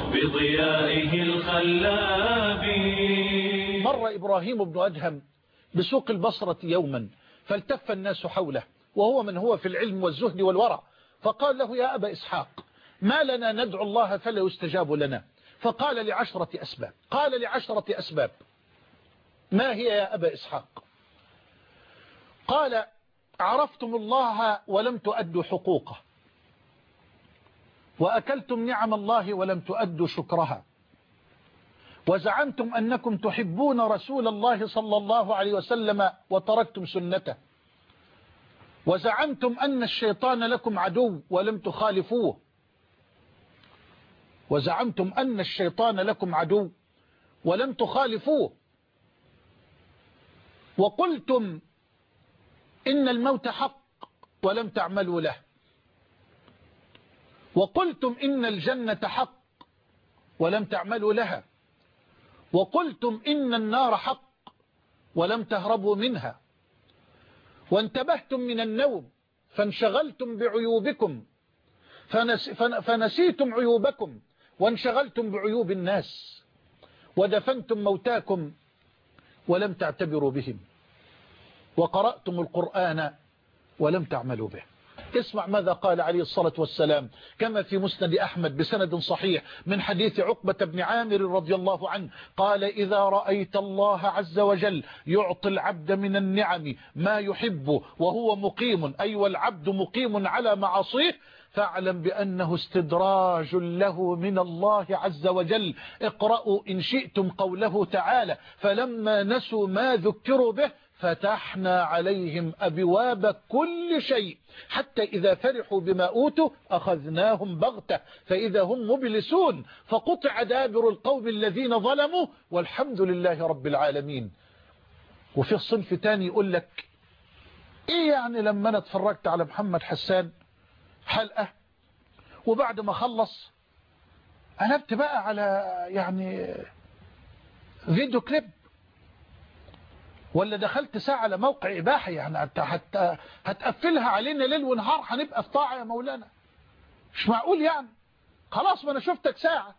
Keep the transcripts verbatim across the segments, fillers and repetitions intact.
بضيائه الخلاب. مر إبراهيم بن أدهم بسوق البصرة يوما فالتف الناس حوله وهو من هو في العلم والزهد والورع، فقال له: يا أبا إسحاق، ما لنا ندعو الله فلا يستجاب لنا؟ فقال: لعشرة أسباب. قال: لعشرة أسباب. ما هي يا أبا إسحاق؟ قال: عرفتم الله ولم تؤدوا حقوقه، وأكلتم نعم الله ولم تؤدوا شكرها، وزعمتم أنكم تحبون رسول الله صلى الله عليه وسلم وتركتم سنته، وزعمتم أن الشيطان لكم عدو ولم تخالفوه، وزعمتم أن الشيطان لكم عدو ولم تخالفوه، وقلتم إن الموت حق ولم تعملوا له، وقلتم إن الجنة حق ولم تعملوا لها، وقلتم إن النار حق ولم تهربوا منها، وانتبهتم من النوم فانشغلتم بعيوبكم فنس فنسيتم عيوبكم وانشغلتم بعيوب الناس، ودفنتم موتاكم ولم تعتبروا بهم، وقرأتم القرآن ولم تعملوا به. اسمع ماذا قال عليه الصلاة والسلام كما في مسند أحمد بسند صحيح من حديث عقبة بن عامر رضي الله عنه قال: إذا رأيت الله عز وجل يعطي العبد من النعم ما يحب وهو مقيم، أي والعبد مقيم على معاصيه، فاعلم بأنه استدراج له من الله عز وجل. اقرأوا إن شئتم قوله تعالى: فلما نسوا ما ذكروا به فتحنا عليهم أبواب كل شيء حتى إذا فرحوا بما أوتوا أخذناهم بغتة فإذا هم مبلسون، فقطع دابر القوم الذين ظلموا والحمد لله رب العالمين. وفي الصنف تاني يقول لك: إيه يعني لما أنا اتفرجت على محمد حسان حلقة وبعد ما خلص قلبت بقى على يعني فيديو كليب، ولا دخلت ساعة على موقع إباحي، يعني حتى هتقفلها علينا ليل ونهار هنبقى في طاعة يا مولانا؟ مش معقول يعني. خلاص ما أنا شفتك ساعة،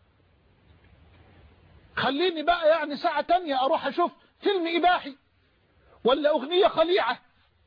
خليني بقى يعني ساعة تانية أروح أشوف فيلم إباحي ولا أغنية خليعة.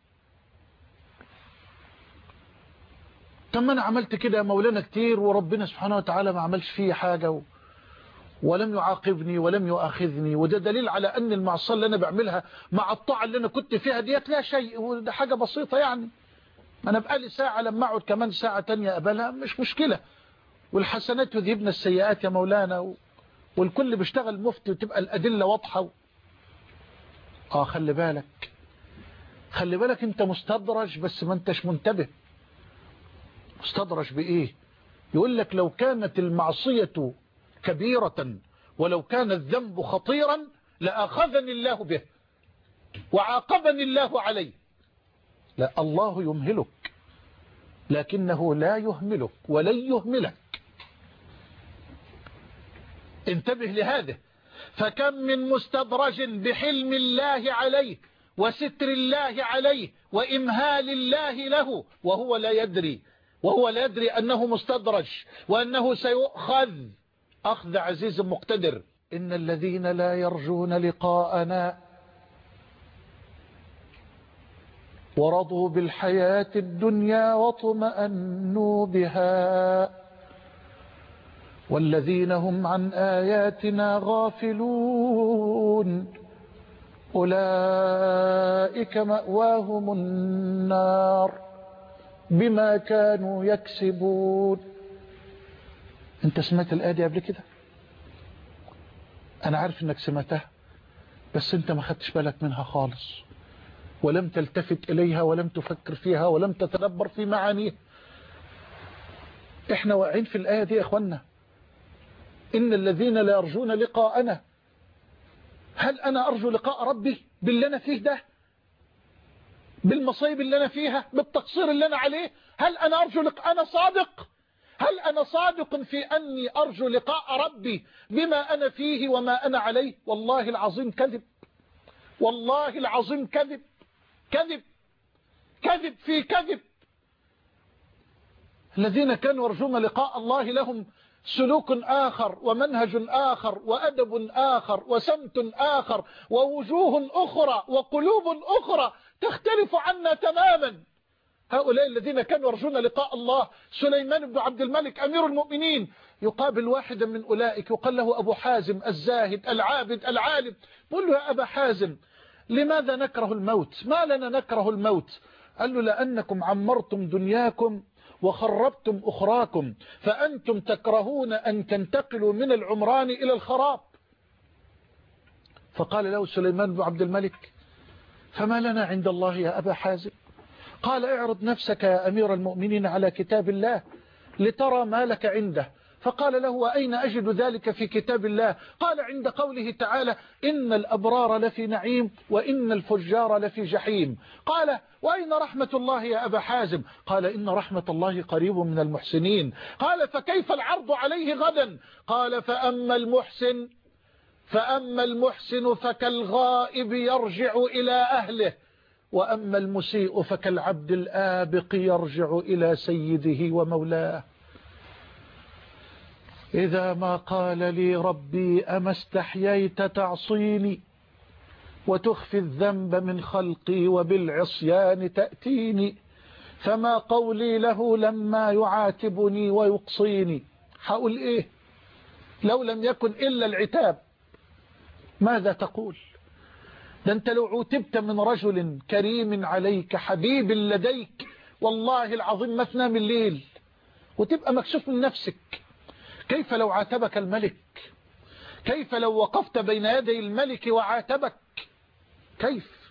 طب ما أنا عملت كده يا مولانا كتير وربنا سبحانه وتعالى ما عملش فيه حاجة و... ولم يعاقبني ولم يؤاخذني، وده دليل على أن المعصية اللي أنا بعملها مع الطاعة اللي أنا كنت فيها ديت لا شيء، وده حاجة بسيطة يعني. أنا بقالي ساعة لما أقعد كمان ساعة تانية أقبلها مش مشكلة، والحسنات يذهبن السيئات يا مولانا، و... والكل بيشتغل مفتي وتبقى الأدلة واضحة و... آه خلي بالك خلي بالك أنت مستدرج بس ما أنتش منتبه. مستدرج بإيه؟ يقول لك: لو كانت المعصية كبيرة ولو كان الذنب خطيرا لأخذني الله به وعاقبني الله عليه. لا، الله يمهلك لكنه لا يهملك ولن يهملك. انتبه لهذا. فكم من مستدرج بحلم الله عليه وستر الله عليه وإمهال الله له وهو لا يدري وهو لا يدري أنه مستدرج وأنه سيؤخذ أخذ عزيز مقتدر. إن الذين لا يرجون لقاءنا ورضوا بالحياة الدنيا واطمأنوا بها والذين هم عن آياتنا غافلون أولئك مأواهم النار بما كانوا يكسبون. انت سمعت الآية دي قبل كده؟ انا عارف انك سمعتها بس انت ما خدتش بالك منها خالص، ولم تلتفت اليها ولم تفكر فيها ولم تتدبر في معانيها. احنا واقعين في الآية دي يا اخوانا. ان الذين لا يرجون لقاءنا، هل انا ارجو لقاء ربي باللي انا فيه ده، بالمصايب اللي انا فيها، بالتقصير اللي انا عليه؟ هل انا ارجو لقاء؟ انا صادق؟ هل أنا صادق في أني أرجو لقاء ربي بما أنا فيه وما أنا عليه؟ والله العظيم كذب، والله العظيم كذب كذب كذب في كذب. الذين كانوا يرجون لقاء الله لهم سلوك آخر ومنهج آخر وأدب آخر وسمت آخر ووجوه أخرى وقلوب أخرى تختلف عنا تماما. هؤلاء الذين كانوا يرجون لقاء الله، سليمان بن عبد الملك أمير المؤمنين يقابل واحدا من أولئك يقال له أبو حازم الزاهد العابد العالم، قل له يا أبا حازم لماذا نكره الموت؟ ما لنا نكره الموت؟ قال له لأنكم عمرتم دنياكم وخربتم أخراكم، فأنتم تكرهون أن تنتقلوا من العمران إلى الخراب. فقال له سليمان بن عبد الملك فما لنا عند الله يا أبا حازم؟ قال اعرض نفسك يا أمير المؤمنين على كتاب الله لترى ما لك عنده. فقال له وأين أجد ذلك في كتاب الله؟ قال عند قوله تعالى إن الأبرار لفي نعيم وإن الفجار لفي جحيم. قال وأين رحمة الله يا أبا حازم؟ قال إن رحمة الله قريب من المحسنين. قال فكيف العرض عليه غدا؟ قال فأما المحسن فأما المحسن فكالغائب يرجع إلى أهله، وأما المسيء فكالعبد الآبق يرجع إلى سيده ومولاه. إذا ما قال لي ربي أما استحييت تعصيني وتخفي الذنب من خلقي وبالعصيان تأتيني، فما قولي له لما يعاتبني ويقصيني. حقول إيه لو لم يكن إلا العتاب؟ ماذا تقول؟ ده أنت لو عوتبت من رجل كريم عليك حبيب لديك والله العظيم ما تنام الليل وتبقى مكشوف من نفسك. كيف لو عاتبك الملك؟ كيف لو وقفت بين يدي الملك وعاتبك؟ كيف؟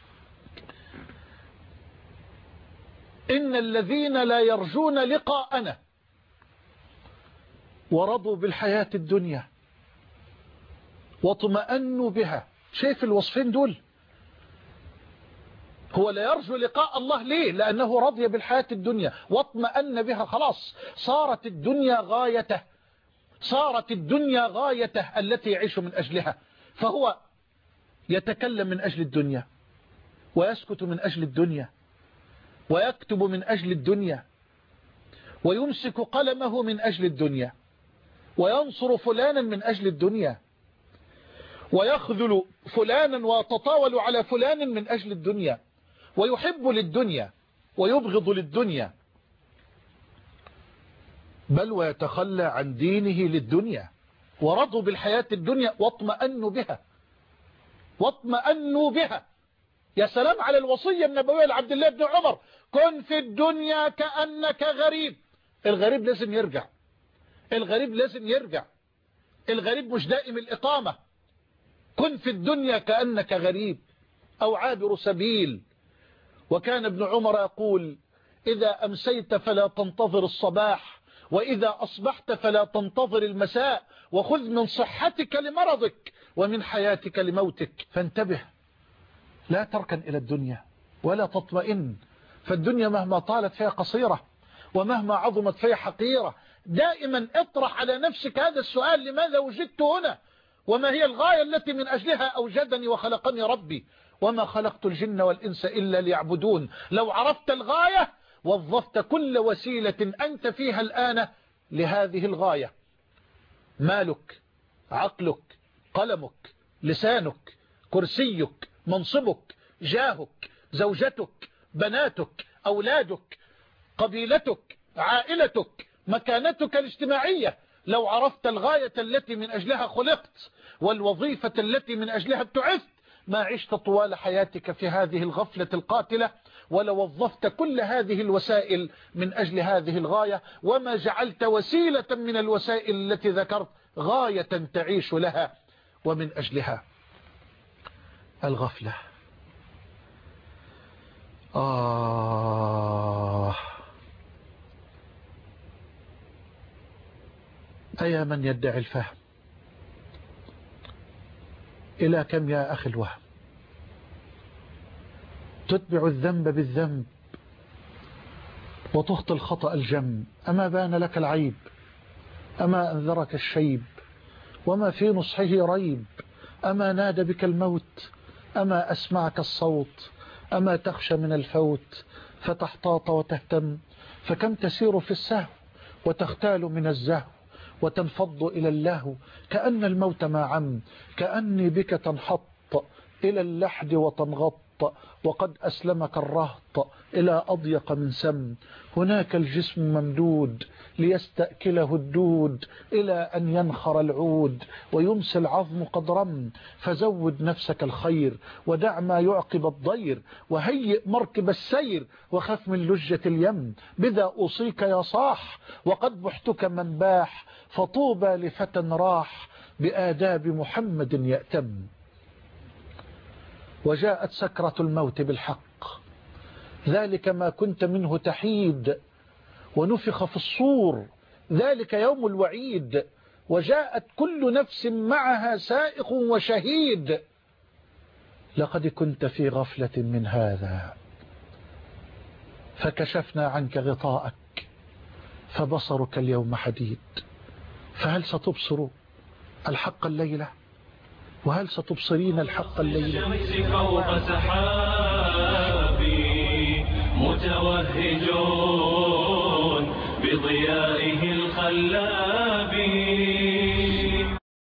إن الذين لا يرجون لقاءنا ورضوا بالحياة الدنيا واطمأنوا بها، شايف الوصفين دول؟ هو لا يرجو لقاء الله ليه؟ لأنه رضي بالحياة الدنيا واطمأن بها، خلاص صارت الدنيا غايته، صارت الدنيا غايته التي يعيش من أجلها، فهو يتكلم من أجل الدنيا ويسكت من أجل الدنيا ويكتب من أجل الدنيا ويمسك قلمه من أجل الدنيا وينصر فلانا من أجل الدنيا ويخذل فلانا ويتطاول على فلان من أجل الدنيا ويحب للدنيا ويبغض للدنيا، بل ويتخلى عن دينه للدنيا. ورضوا بالحياة الدنيا واطمأنوا بها، واطمأنوا بها. يا سلام على الوصية النبوية لعبد الله بن عمر، كن في الدنيا كأنك غريب. الغريب لازم يرجع، الغريب لازم يرجع، الغريب مش دائم الإقامة. كن في الدنيا كأنك غريب أو عابر سبيل. وكان ابن عمر يقول إذا أمسيت فلا تنتظر الصباح، وإذا أصبحت فلا تنتظر المساء، وخذ من صحتك لمرضك ومن حياتك لموتك. فانتبه، لا تركن إلى الدنيا ولا تطمئن، فالدنيا مهما طالت فيها قصيرة ومهما عظمت فيها حقيرة. دائما اطرح على نفسك هذا السؤال: لماذا وجدت هنا؟ وما هي الغاية التي من أجلها أوجدني وخلقني ربي؟ وما خلقت الجن والإنس إلا ليعبدون. لو عرفت الغاية وظفت كل وسيلة أنت فيها الآن لهذه الغاية: مالك، عقلك، قلمك، لسانك، كرسيك، منصبك، جاهك، زوجتك، بناتك، أولادك، قبيلتك، عائلتك، مكانتك الاجتماعية. لو عرفت الغاية التي من أجلها خلقت والوظيفة التي من أجلها ابتعثت، ما عشت طوال حياتك في هذه الغفلة القاتلة، ولو وظفت كل هذه الوسائل من أجل هذه الغاية، وما جعلت وسيلة من الوسائل التي ذكرت غاية تعيش لها ومن أجلها. الغفلة. آه أيا من يدعي الفهم، إلى كم يا أخي الوهم؟ تتبع الذنب بالذنب وتخطي الخطأ الجم. أما بان لك العيب، أما أنذرك الشيب، وما في نصحه ريب، أما نادى بك الموت، أما أسمعك الصوت، أما تخشى من الفوت فتحتاط وتهتم، فكم تسير في السهو وتختال من الزهو، وتنفض إلى اللهو، كأن الموت ما عم، كأني بك تنحط إلى اللحد وتنغط، وقد أسلمك الرهط إلى أضيق من سم. هناك الجسم ممدود ليستأكله الدود، إلى أن ينخر العود ويمسي العظم قد رم. فزود نفسك الخير ودع ما يعقب الضير، وهيئ مركب السير وخف من لجة اليم. بذا أوصيك يا صاح وقد بحتك من باح، فطوبى لفتى راح بآداب محمد يأتم. وجاءت سكرة الموت بالحق، ذلك ما كنت منه تحيد، ونفخ في الصور، ذلك يوم الوعيد. وجاءت كل نفس معها سائق وشهيد، لقد كنت في غفلة من هذا، فكشفنا عنك غطاءك فبصرك اليوم حديد. فهل ستبصر الحق الليلة؟ وهل ستبصرين الحق الليلة؟ الشمس فوق سحابي متوهجون بضيائه الخلاب.